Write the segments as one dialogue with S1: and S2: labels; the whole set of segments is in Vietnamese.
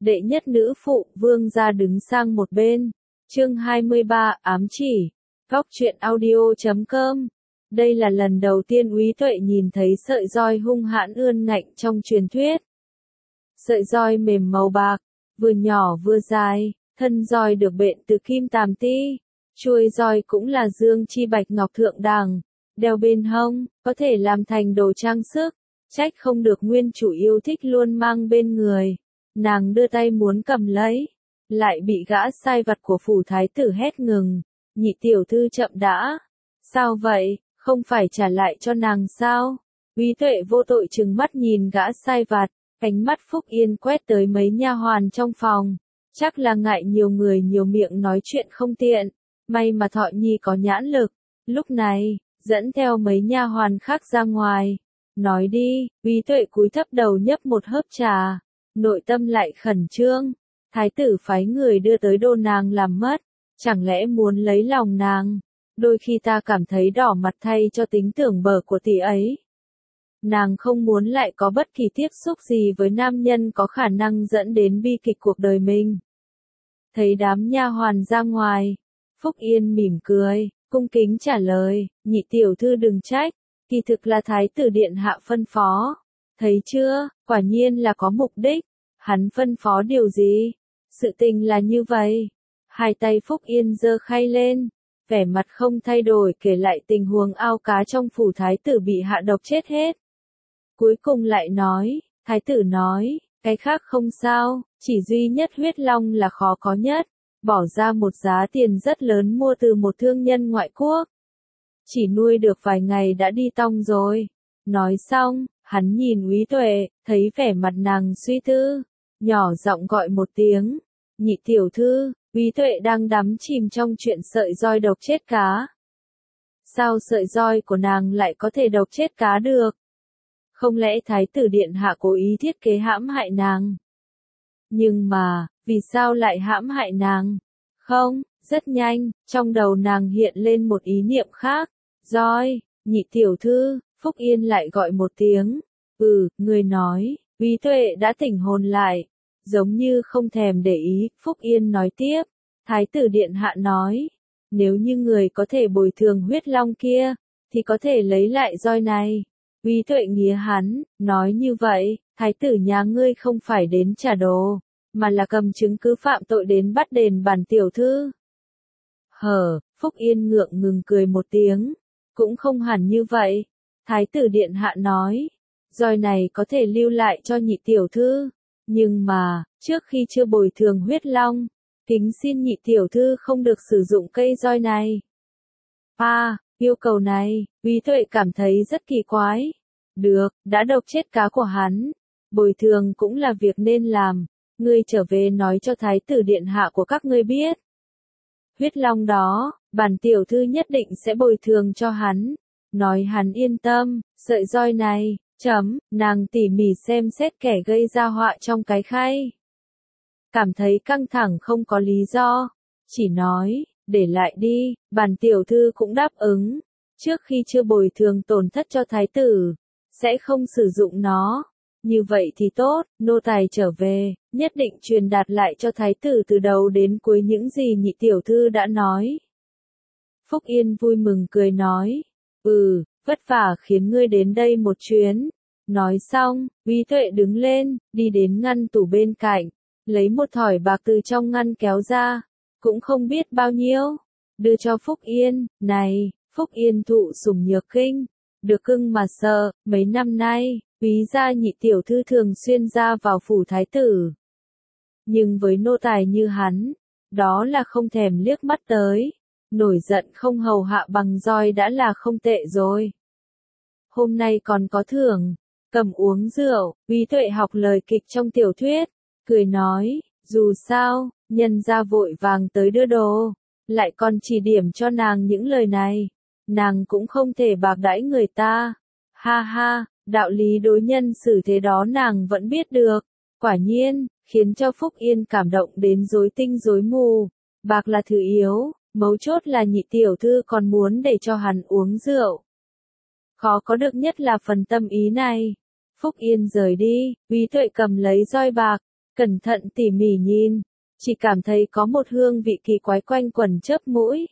S1: đệ nhất nữ phụ, Vương gia đứng sang một bên. Chương 23, ám chỉ. Góc truyện audio.com. Đây là lần đầu tiên Úy Tuệ nhìn thấy sợi roi hung hãn ươn ngạnh trong truyền thuyết. Sợi roi mềm màu bạc, vừa nhỏ vừa dài, thân roi được bện từ kim tàm ti. Chuôi roi cũng là dương chi bạch ngọc thượng đẳng, đeo bên hông, có thể làm thành đồ trang sức. Trách không được nguyên chủ yêu thích luôn mang bên người. Nàng đưa tay muốn cầm lấy, lại bị gã sai vặt của phủ thái tử hét ngừng. Nhị tiểu thư chậm đã. Sao vậy, không phải trả lại cho nàng sao? Úy Tuệ vô tội trừng mắt nhìn gã sai vặt, ánh mắt Phúc Yên quét tới mấy nha hoàn trong phòng. Chắc là ngại nhiều người nhiều miệng nói chuyện không tiện. May mà Thọ Nhi có nhãn lực. Lúc này, dẫn theo mấy nha hoàn khác ra ngoài. Nói đi, Úy Tuệ cúi thấp đầu nhấp một hớp trà. Nội tâm lại khẩn trương. Thái tử phái người đưa tới đô nàng làm mất. Chẳng lẽ muốn lấy lòng nàng? Đôi khi ta cảm thấy đỏ mặt thay cho tính tưởng bở của tỷ ấy. Nàng không muốn lại có bất kỳ tiếp xúc gì với nam nhân có khả năng dẫn đến bi kịch cuộc đời mình. Thấy đám nha hoàn ra ngoài, Phúc Yên mỉm cười, cung kính trả lời, nhị tiểu thư đừng trách, kỳ thực là thái tử điện hạ phân phó. Thấy chưa, quả nhiên là có mục đích, hắn phân phó điều gì? Sự tình là như vậy. Hai tay Phúc Yên giơ khay lên, vẻ mặt không thay đổi kể lại tình huống ao cá trong phủ thái tử bị hạ độc chết hết. Cuối cùng lại nói, thái tử nói, cái khác không sao, chỉ duy nhất huyết long là khó có nhất, bỏ ra một giá tiền rất lớn mua từ một thương nhân ngoại quốc. Chỉ nuôi được vài ngày đã đi tong rồi. Nói xong, hắn nhìn Úy Tuệ, thấy vẻ mặt nàng suy tư, nhỏ giọng gọi một tiếng, nhị tiểu thư. Úy Tuệ đang đắm chìm trong chuyện sợi roi độc chết cá. Sao sợi roi của nàng lại có thể độc chết cá được? Không lẽ thái tử điện hạ cố ý thiết kế hãm hại nàng? Nhưng mà, vì sao lại hãm hại nàng? Không, rất nhanh, trong đầu nàng hiện lên một ý niệm khác. Roi, nhị tiểu thư, Phúc Yên lại gọi một tiếng. Người nói, Úy Tuệ đã tỉnh hồn lại. Giống như không thèm để ý, Phúc Yên nói tiếp. Thái tử điện hạ nói, nếu như người có thể bồi thường huyết long kia, thì có thể lấy lại roi này. Úy Tuệ nghía hắn, nói như vậy, thái tử nhà ngươi không phải đến trả đồ, mà là cầm chứng cứ phạm tội đến bắt đền bản tiểu thư. Phúc Yên ngượng ngừng cười một tiếng, cũng không hẳn như vậy. Thái tử điện hạ nói, roi này có thể lưu lại cho nhị tiểu thư. Nhưng mà, trước khi chưa bồi thường huyết long, kính xin nhị tiểu thư không được sử dụng cây roi này. Yêu cầu này, Úy Tuệ cảm thấy rất kỳ quái. Được, đã độc chết cá của hắn. Bồi thường cũng là việc nên làm. Ngươi trở về nói cho thái tử điện hạ của các ngươi biết. Huyết long đó, bản tiểu thư nhất định sẽ bồi thường cho hắn. Nói hắn yên tâm, sợi roi này. Nàng tỉ mỉ xem xét kẻ gây ra họa trong cái khay. Cảm thấy căng thẳng không có lý do. Chỉ nói, để lại đi, bản tiểu thư cũng đáp ứng. Trước khi chưa bồi thường tổn thất cho thái tử, sẽ không sử dụng nó. Như vậy thì tốt, nô tài trở về, nhất định truyền đạt lại cho thái tử từ đầu đến cuối những gì nhị tiểu thư đã nói. Phúc Yên vui mừng cười nói, vất vả khiến ngươi đến đây một chuyến. Nói xong, Úy Tuệ đứng lên, đi đến ngăn tủ bên cạnh, lấy một thỏi bạc từ trong ngăn kéo ra, cũng không biết bao nhiêu, đưa cho Phúc Yên. Này, Phúc Yên thụ sủng nhược kinh, được cưng mà sợ, mấy năm nay, Úy gia nhị tiểu thư thường xuyên ra vào phủ thái tử. Nhưng với nô tài như hắn, đó là không thèm liếc mắt tới, nổi giận không hầu hạ bằng roi đã là không tệ rồi. Hôm nay còn có thưởng. Cầm uống rượu, Úy Tuệ học lời kịch trong tiểu thuyết, cười nói, dù sao, nhân gia vội vàng tới đưa đồ, lại còn chỉ điểm cho nàng những lời này, nàng cũng không thể bạc đãi người ta. Ha, đạo lý đối nhân xử thế đó nàng vẫn biết được, quả nhiên, khiến cho Phúc Yên cảm động đến rối tinh rối mù. Bạc là thứ yếu, mấu chốt là nhị tiểu thư còn muốn để cho hắn uống rượu. Khó có được nhất là phần tâm ý này. Phúc Yên rời đi, Úy Tuệ cầm lấy roi bạc, Cẩn thận tỉ mỉ nhìn, chỉ cảm thấy có một hương vị kỳ quái quanh quẩn chớp mũi.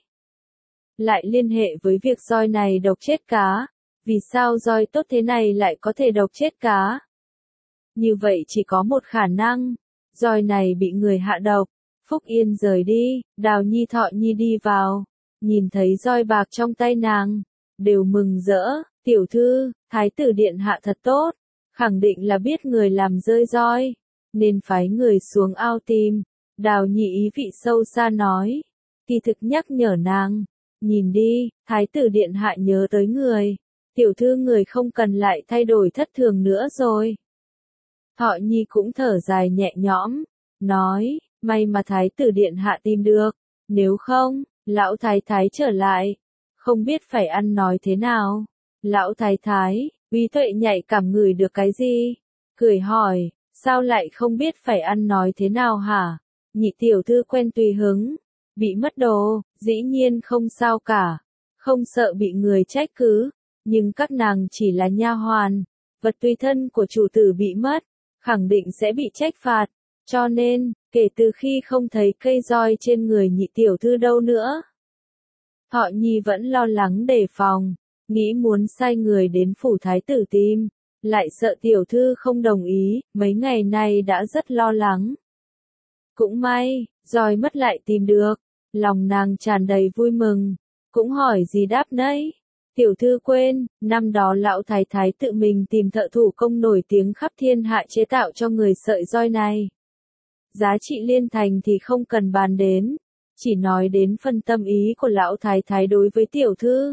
S1: Lại liên hệ với việc roi này độc chết cá, vì sao roi tốt thế này lại có thể độc chết cá? Như vậy chỉ có một khả năng, roi này bị người hạ độc. Phúc Yên rời đi, Đào Nhi Thọ Nhi đi vào, nhìn thấy roi bạc trong tay nàng, đều mừng rỡ, tiểu thư, thái tử điện hạ thật tốt, khẳng định là biết người làm rơi roi, nên phái người xuống ao tìm. Đào Nhi ý vị sâu xa nói, kỳ thực nhắc nhở nàng, nhìn đi, thái tử điện hạ nhớ tới người, tiểu thư người không cần lại thay đổi thất thường nữa rồi. Thọ Nhi cũng thở dài nhẹ nhõm, nói, may mà thái tử điện hạ tìm được, nếu không, lão thái thái trở lại, không biết phải ăn nói thế nào. Lão thái thái, Uy Tuệ nhạy cảm ngửi được cái gì? Cười hỏi, sao lại không biết phải ăn nói thế nào hả? Nhị tiểu thư quen tùy hứng, bị mất đồ, dĩ nhiên không sao cả, không sợ bị người trách cứ, nhưng các nàng chỉ là nha hoàn, vật tùy thân của chủ tử bị mất, khẳng định sẽ bị trách phạt, cho nên, kể từ khi không thấy cây roi trên người nhị tiểu thư đâu nữa, Thọ Nhi vẫn lo lắng đề phòng, nghĩ muốn sai người đến phủ thái tử tìm, lại sợ tiểu thư không đồng ý, mấy ngày nay đã rất lo lắng. Cũng may, roi mất lại tìm được, lòng nàng tràn đầy vui mừng, cũng hỏi gì đáp nấy. Tiểu thư quên, năm đó lão thái thái tự mình tìm thợ thủ công nổi tiếng khắp thiên hạ chế tạo cho người sợi roi này. Giá trị liên thành thì không cần bàn đến, chỉ nói đến phân tâm ý của lão thái thái đối với tiểu thư.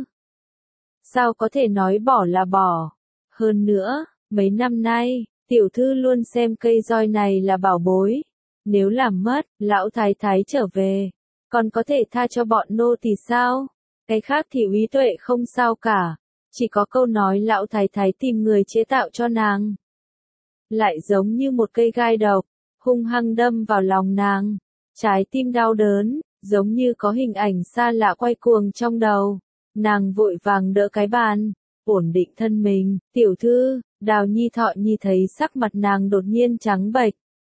S1: Sao có thể nói bỏ là bỏ? Hơn nữa, mấy năm nay, tiểu thư luôn xem cây roi này là bảo bối. Nếu làm mất, lão thái thái trở về, còn có thể tha cho bọn nô thì sao? Cái khác thì Úy Tuệ không sao cả, chỉ có câu nói lão thái thái tìm người chế tạo cho nàng. Lại giống như một cây gai độc, hung hăng đâm vào lòng nàng, trái tim đau đớn, giống như có hình ảnh xa lạ quay cuồng trong đầu. Nàng vội vàng đỡ cái bàn, ổn định thân mình, tiểu thư, Đào Nhi Thọ Nhi thấy sắc mặt nàng đột nhiên trắng bệch.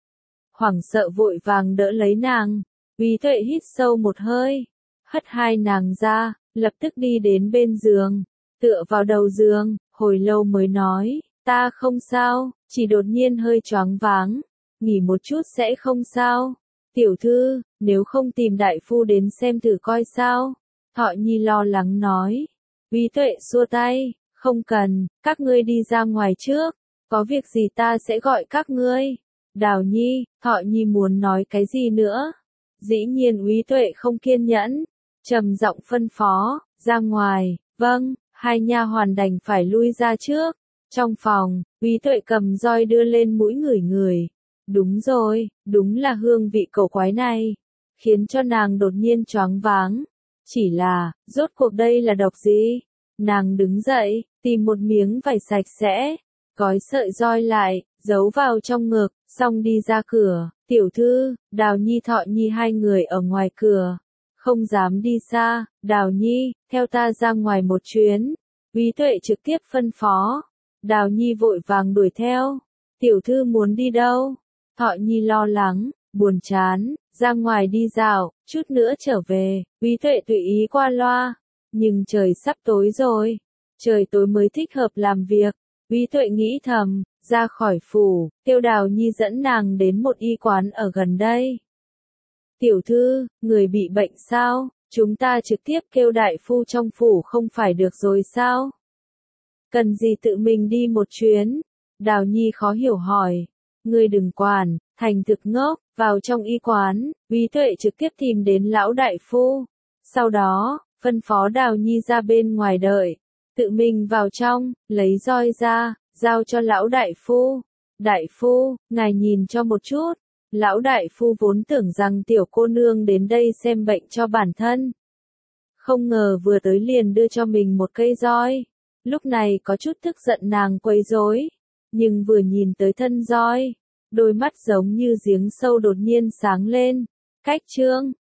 S1: Hoảng sợ vội vàng đỡ lấy nàng, Úy Tuệ hít sâu một hơi, hất hai nàng ra, lập tức đi đến bên giường, tựa vào đầu giường, hồi lâu mới nói, ta không sao, chỉ đột nhiên hơi choáng váng, nghỉ một chút sẽ không sao. Tiểu thư, nếu không tìm đại phu đến xem thử coi sao. Thọ Nhi lo lắng nói. Úy Tuệ xua tay, không cần, các ngươi đi ra ngoài trước, có việc gì ta sẽ gọi các ngươi. Đào Nhi, Thọ Nhi muốn nói cái gì nữa? Dĩ nhiên Úy Tuệ không kiên nhẫn, trầm giọng phân phó, ra ngoài. Vâng, hai nha hoàn đành phải lui ra trước. Trong phòng, Úy Tuệ cầm roi đưa lên mũi ngửi ngửi. Đúng rồi, đúng là hương vị cổ quái này, khiến cho nàng đột nhiên choáng váng. Chỉ là, rốt cuộc đây là độc gì? Nàng đứng dậy, tìm một miếng vải sạch sẽ, gói sợi roi lại, giấu vào trong ngực, xong đi ra cửa. Tiểu thư, Đào Nhi Thọ Nhi hai người ở ngoài cửa, không dám đi xa. Đào Nhi, theo ta ra ngoài một chuyến. Úy Tuệ trực tiếp phân phó. Đào Nhi vội vàng đuổi theo. Tiểu thư muốn đi đâu? Thọ Nhi lo lắng, buồn chán, ra ngoài đi dạo, chút nữa trở về. Úy Tuệ tùy ý qua loa, nhưng trời sắp tối rồi, trời tối mới thích hợp làm việc. Úy Tuệ nghĩ thầm, ra khỏi phủ, kêu Đào Nhi dẫn nàng đến một y quán ở gần đây. Tiểu thư, người bị bệnh sao? Chúng ta trực tiếp kêu đại phu trong phủ không phải được rồi sao? Cần gì tự mình đi một chuyến? Đào Nhi khó hiểu hỏi. Ngươi đừng quản, thành thực ngốc, vào trong y quán, Úy Tuệ trực tiếp tìm đến lão đại phu. Sau đó, phân phó Đào Nhi ra bên ngoài đợi, tự mình vào trong, lấy roi ra, giao cho lão đại phu. Đại phu, ngài nhìn cho một chút. Lão đại phu vốn tưởng rằng tiểu cô nương đến đây xem bệnh cho bản thân. Không ngờ vừa tới liền đưa cho mình một cây roi. Lúc này có chút tức giận nàng quấy rối, nhưng vừa nhìn tới thân roi, đôi mắt giống như giếng sâu đột nhiên sáng lên. Cách chương